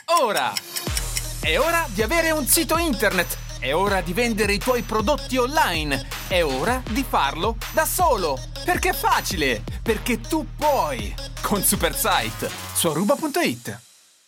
ora! È ora di avere un sito internet! È ora di vendere i tuoi prodotti online! È ora di farlo da solo! Perché è facile! Perché tu puoi! Con Supersite su Aruba.it.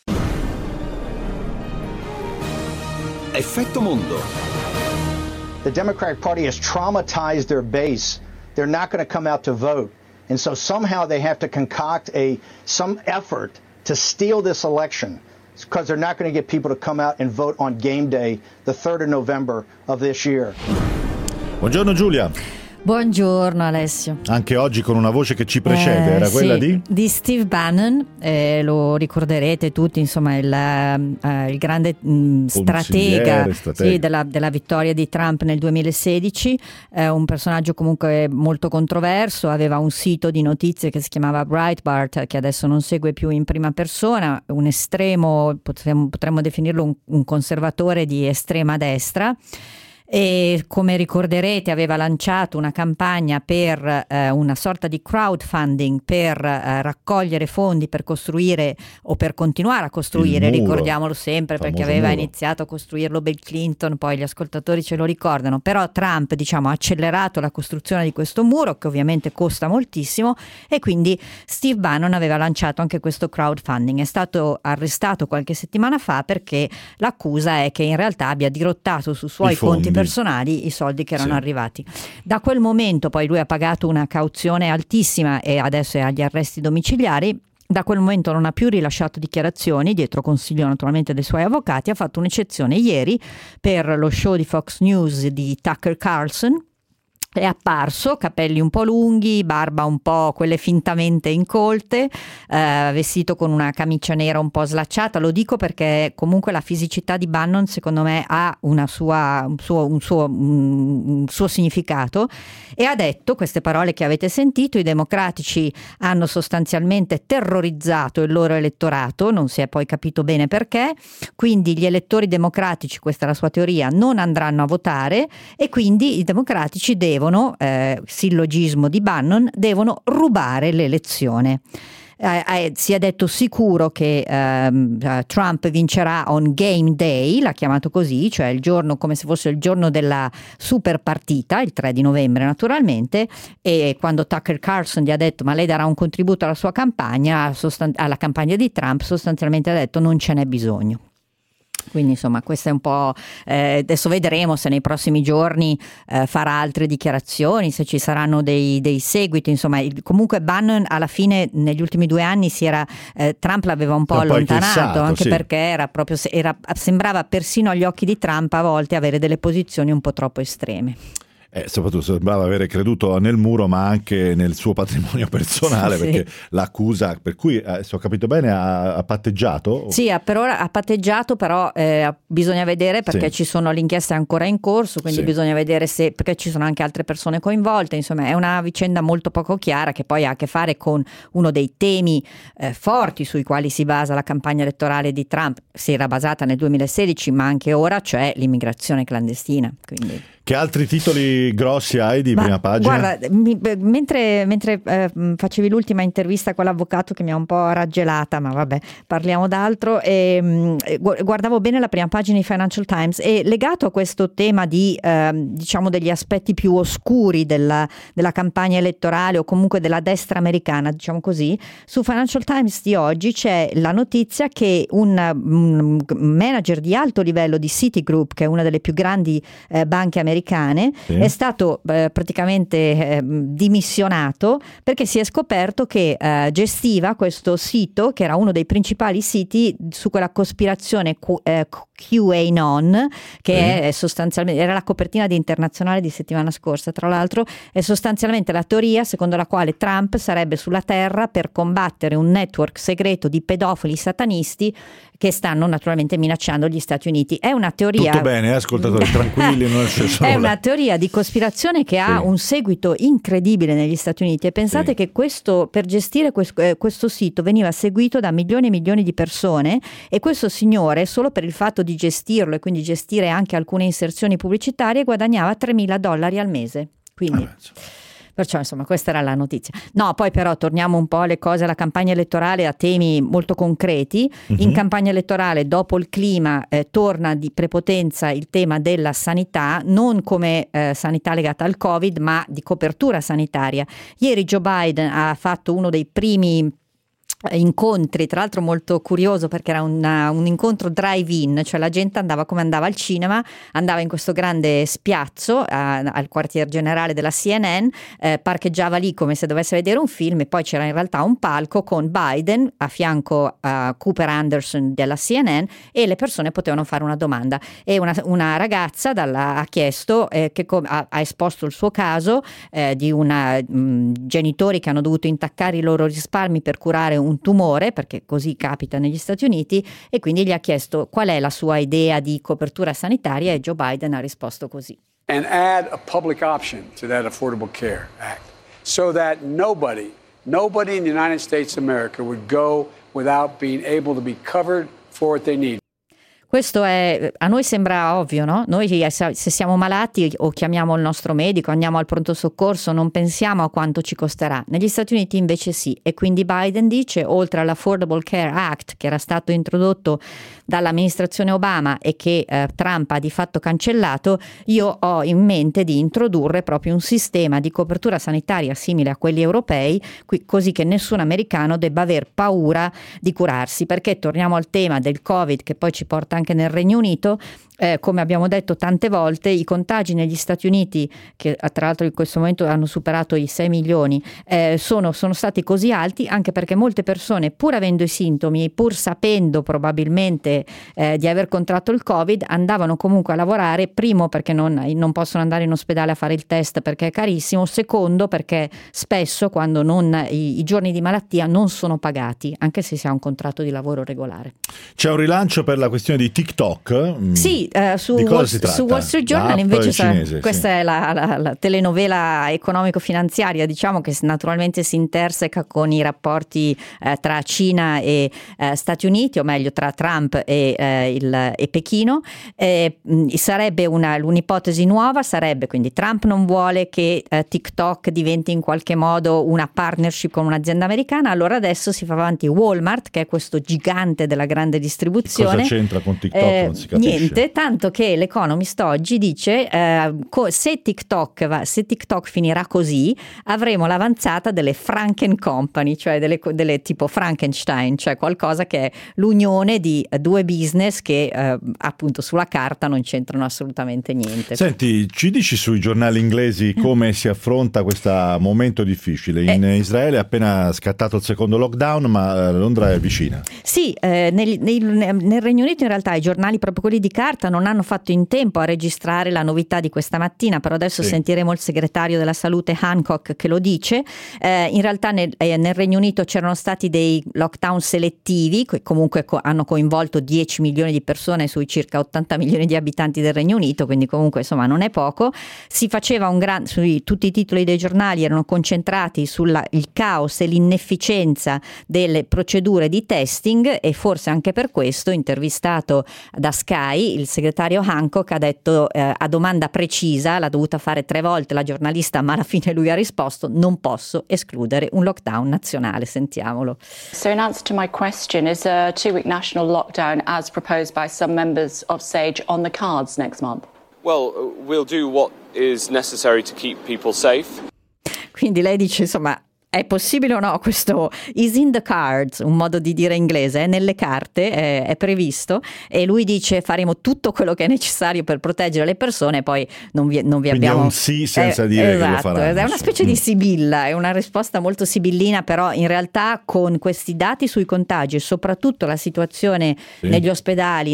Effetto Mondo. The Democratic Party has traumatized their base. They're not going to come out to vote. And so somehow they have to concoct some effort to steal this election, because they're not going to get people to come out and vote on game day, the 3rd of November of this year. Buongiorno Giulia. Buongiorno Alessio. Anche oggi con una voce che ci precede, era quella di Steve Bannon, lo ricorderete tutti, insomma il grande stratega sì, della vittoria di Trump nel 2016, un personaggio comunque molto controverso, aveva un sito di notizie che si chiamava Breitbart, che adesso non segue più in prima persona, un estremo, potremmo definirlo un conservatore di estrema destra. E come ricorderete aveva lanciato una campagna per una sorta di crowdfunding per raccogliere fondi per costruire o per continuare a costruire, ricordiamolo sempre perché aveva iniziato a costruirlo Bill Clinton, poi gli ascoltatori ce lo ricordano, però Trump ha accelerato la costruzione di questo muro che ovviamente costa moltissimo e quindi Steve Bannon aveva lanciato anche questo crowdfunding. È stato arrestato qualche settimana fa perché l'accusa è che in realtà abbia dirottato su suoi conti personali i soldi che erano arrivati. Da quel momento poi lui ha pagato una cauzione altissima e adesso è agli arresti domiciliari. Da quel momento non ha più rilasciato dichiarazioni, dietro consiglio naturalmente dei suoi avvocati. Ha fatto un'eccezione ieri per lo show di Fox News di Tucker Carlson. È apparso, capelli un po' lunghi, barba un po' quelle fintamente incolte, vestito con una camicia nera un po' slacciata. Lo dico perché comunque la fisicità di Bannon secondo me ha un suo significato, e ha detto queste parole che avete sentito: i democratici hanno sostanzialmente terrorizzato il loro elettorato, non si è poi capito bene perché, quindi gli elettori democratici, questa è la sua teoria, non andranno a votare e quindi i democratici sillogismo di Bannon, devono rubare l'elezione. Si è detto sicuro che Trump vincerà on game day, l'ha chiamato così, cioè il giorno, come se fosse il giorno della super partita, il 3 di novembre naturalmente, e quando Tucker Carlson gli ha detto ma lei darà un contributo alla sua campagna, alla campagna di Trump, sostanzialmente ha detto non ce n'è bisogno. Quindi insomma questo è un po', adesso vedremo se nei prossimi giorni farà altre dichiarazioni, se ci saranno dei seguiti, insomma comunque Bannon alla fine negli ultimi 2 anni Trump l'aveva un po' allontanato, anche perché sembrava persino agli occhi di Trump a volte avere delle posizioni un po' troppo estreme. Soprattutto sembrava avere creduto nel muro ma anche nel suo patrimonio personale, perché l'accusa, per cui se ho capito bene ha patteggiato? Sì, per ora ha patteggiato, però bisogna vedere perché l'inchiesta è ancora in corso, quindi bisogna vedere perché ci sono anche altre persone coinvolte, insomma è una vicenda molto poco chiara che poi ha a che fare con uno dei temi forti sui quali si basa la campagna elettorale di Trump, si era basata nel 2016 ma anche ora, cioè l'immigrazione clandestina. Quindi che altri titoli grossi hai di prima pagina? Guarda, mentre facevi l'ultima intervista con l'avvocato che mi ha un po' raggelata, ma vabbè, parliamo d'altro, guardavo bene la prima pagina di Financial Times e legato a questo tema di degli aspetti più oscuri della campagna elettorale o comunque della destra americana, diciamo così, su Financial Times di oggi c'è la notizia che un manager di alto livello di Citigroup, che è una delle più grandi banche americane, è stato praticamente dimissionato perché si è scoperto che gestiva questo sito che era uno dei principali siti su quella cospirazione QAnon, che è sostanzialmente, era la copertina di Internazionale di settimana scorsa, tra l'altro, è sostanzialmente la teoria secondo la quale Trump sarebbe sulla terra per combattere un network segreto di pedofili satanisti che stanno naturalmente minacciando gli Stati Uniti. È una teoria... Tutto bene, ascoltatori, tranquilli, non c'è solo... È una teoria di cospirazione che ha un seguito incredibile negli Stati Uniti, e pensate che per gestire questo sito veniva seguito da milioni e milioni di persone, e questo signore, solo per il fatto di gestirlo e quindi gestire anche alcune inserzioni pubblicitarie, guadagnava $3.000 al mese. Quindi... Perciò insomma questa era la notizia. No, poi però torniamo un po' alle cose, alla campagna elettorale, a temi molto concreti. In campagna elettorale, dopo il clima, torna di prepotenza il tema della sanità, non come sanità legata al Covid, ma di copertura sanitaria. Ieri Joe Biden ha fatto uno dei primi incontri, tra l'altro molto curioso perché era un incontro drive-in, cioè la gente andava come andava al cinema, andava in questo grande spiazzo al quartier generale della CNN, parcheggiava lì come se dovesse vedere un film, e poi c'era in realtà un palco con Biden a fianco a Cooper Anderson della CNN, e le persone potevano fare una domanda, e una ragazza ha chiesto ha esposto il suo caso di genitori che hanno dovuto intaccare i loro risparmi per curare un tumore, perché così capita negli Stati Uniti, e quindi gli ha chiesto qual è la sua idea di copertura sanitaria, e Joe Biden ha risposto così. And add a public option to that Affordable Care Act so that nobody in the United States of America would go without being able to be covered for what they need. Questo a noi sembra ovvio, no? Noi se siamo malati o chiamiamo il nostro medico, andiamo al pronto soccorso, non pensiamo a quanto ci costerà. Negli Stati Uniti invece sì, e quindi Biden dice, oltre all'Affordable Care Act che era stato introdotto dall'amministrazione Obama e che Trump ha di fatto cancellato, io ho in mente di introdurre proprio un sistema di copertura sanitaria simile a quelli europei, così che nessun americano debba aver paura di curarsi, perché torniamo al tema del Covid che poi ci porta anche nel Regno Unito. Come abbiamo detto tante volte, i contagi negli Stati Uniti, che tra l'altro in questo momento hanno superato i 6 milioni, sono stati così alti anche perché molte persone, pur avendo i sintomi, pur sapendo probabilmente di aver contratto il Covid, andavano comunque a lavorare, primo perché non possono andare in ospedale a fare il test perché è carissimo, secondo perché spesso quando i giorni di malattia non sono pagati, anche se si ha un contratto di lavoro regolare. C'è un rilancio per la questione di TikTok? Sì, su Wall Street Journal invece cinese, questa è la telenovela economico-finanziaria, diciamo, che naturalmente si interseca con i rapporti tra Cina e Stati Uniti, o meglio tra Trump e Pechino. Sarebbe un'ipotesi nuova, sarebbe quindi Trump non vuole che TikTok diventi in qualche modo una partnership con un'azienda americana, allora adesso si fa avanti Walmart, che è questo gigante della grande distribuzione. Cosa c'entra con TikTok? Non si capisce. Niente, tanto che l'Economist oggi dice se TikTok finirà così, avremo l'avanzata delle Franken Company, cioè delle tipo Frankenstein, cioè qualcosa che è l'unione di due business che appunto sulla carta non c'entrano assolutamente niente. Senti, ci dici sui giornali inglesi come si affronta questo momento difficile? In Israele è appena scattato il secondo lockdown, ma Londra è vicina. Sì, nel Regno Unito in realtà i giornali, proprio quelli di carta, non hanno fatto in tempo a registrare la novità di questa mattina, però adesso sentiremo il segretario della salute Hancock che lo dice. In realtà nel Regno Unito c'erano stati dei lockdown selettivi che comunque hanno coinvolto 10 milioni di persone sui circa 80 milioni di abitanti del Regno Unito, quindi comunque insomma non è poco. Si faceva tutti i titoli dei giornali erano concentrati sul caos e l'inefficienza delle procedure di testing, e forse anche per questo, intervistato da Sky, il segretario Hancock ha detto a domanda precisa, l'ha dovuta fare 3 volte la giornalista, ma alla fine lui ha risposto: non posso escludere un lockdown nazionale. Sentiamolo. So in answer to my question, is a 2-week national lockdown as proposed by some members of SAGE on the cards next month? Well, we'll do what is necessary to keep people safe. Quindi lei dice, insomma, è possibile o no questo is in the cards, un modo di dire inglese, è nelle carte, è previsto, e lui dice faremo tutto quello che è necessario per proteggere le persone, poi non vi Quindi abbiamo... è un sì senza dire esatto, che lo faranno. È una specie di sibilla, è una risposta molto sibillina, però in realtà con questi dati sui contagi e soprattutto la situazione negli ospedali,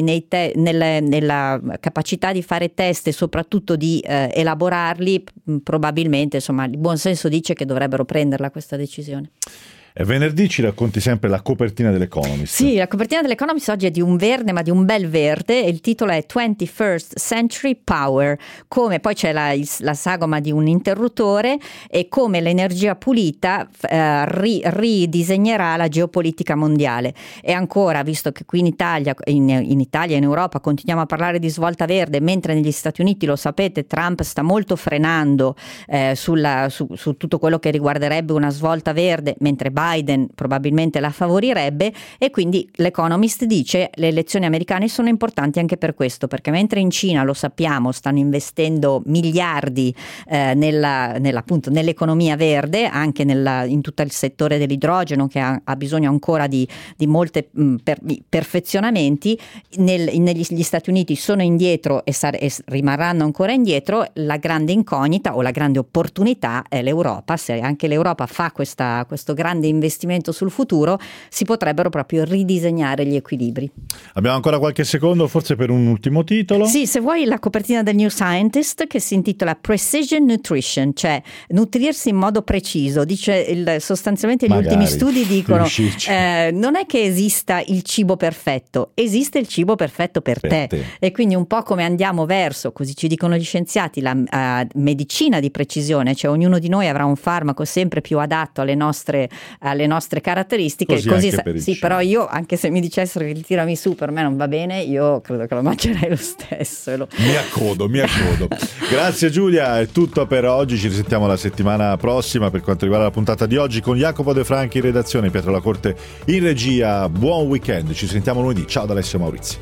nella capacità di fare test e soprattutto di elaborarli, probabilmente insomma il buon senso dice che dovrebbero prenderla questa decisione. E venerdì ci racconti sempre la copertina dell'Economist. Sì, la copertina dell'Economist oggi è di un verde, ma di un bel verde, e il titolo è 21st Century Power, come poi c'è la sagoma di un interruttore e come l'energia pulita ridisegnerà la geopolitica mondiale. E ancora, visto che qui in Italia e in Europa continuiamo a parlare di svolta verde, mentre negli Stati Uniti, lo sapete, Trump sta molto frenando su tutto quello che riguarderebbe una svolta verde, mentre Biden probabilmente la favorirebbe, e quindi l'Economist dice le elezioni americane sono importanti anche per questo, perché mentre in Cina, lo sappiamo, stanno investendo miliardi appunto nell'economia verde, anche in tutto il settore dell'idrogeno, che ha bisogno ancora di molti perfezionamenti, negli Stati Uniti sono indietro e rimarranno ancora indietro. La grande incognita o la grande opportunità è l'Europa. Se anche l'Europa fa questo grande investimento sul futuro, si potrebbero proprio ridisegnare gli equilibri. Abbiamo ancora qualche secondo forse per un ultimo titolo? Sì, se vuoi la copertina del New Scientist, che si intitola Precision Nutrition, cioè nutrirsi in modo preciso. Dice sostanzialmente gli ultimi studi dicono non è che esista il cibo perfetto, esiste il cibo perfetto per te. E quindi un po' come andiamo verso, così ci dicono gli scienziati, la medicina di precisione, cioè ognuno di noi avrà un farmaco sempre più adatto alle nostre caratteristiche. Così sì, però io, anche se mi dicessero che il tiramisù per me non va bene, io credo che lo mangerei lo stesso. Mi accodo. Grazie Giulia, è tutto per oggi, ci risentiamo la settimana prossima per quanto riguarda la puntata di oggi con Jacopo De Franchi in redazione, Pietro Lacorte in regia. Buon weekend, ci sentiamo lunedì. Ciao da Alessio Maurizi.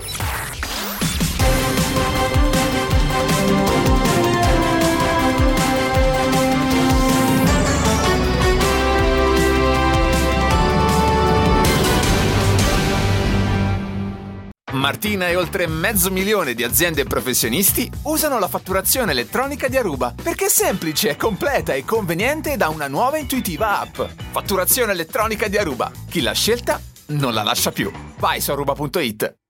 Martina e oltre 500.000 di aziende e professionisti usano la fatturazione elettronica di Aruba perché è semplice, completa e conveniente da una nuova intuitiva app. Fatturazione elettronica di Aruba. Chi l'ha scelta non la lascia più. Vai su aruba.it.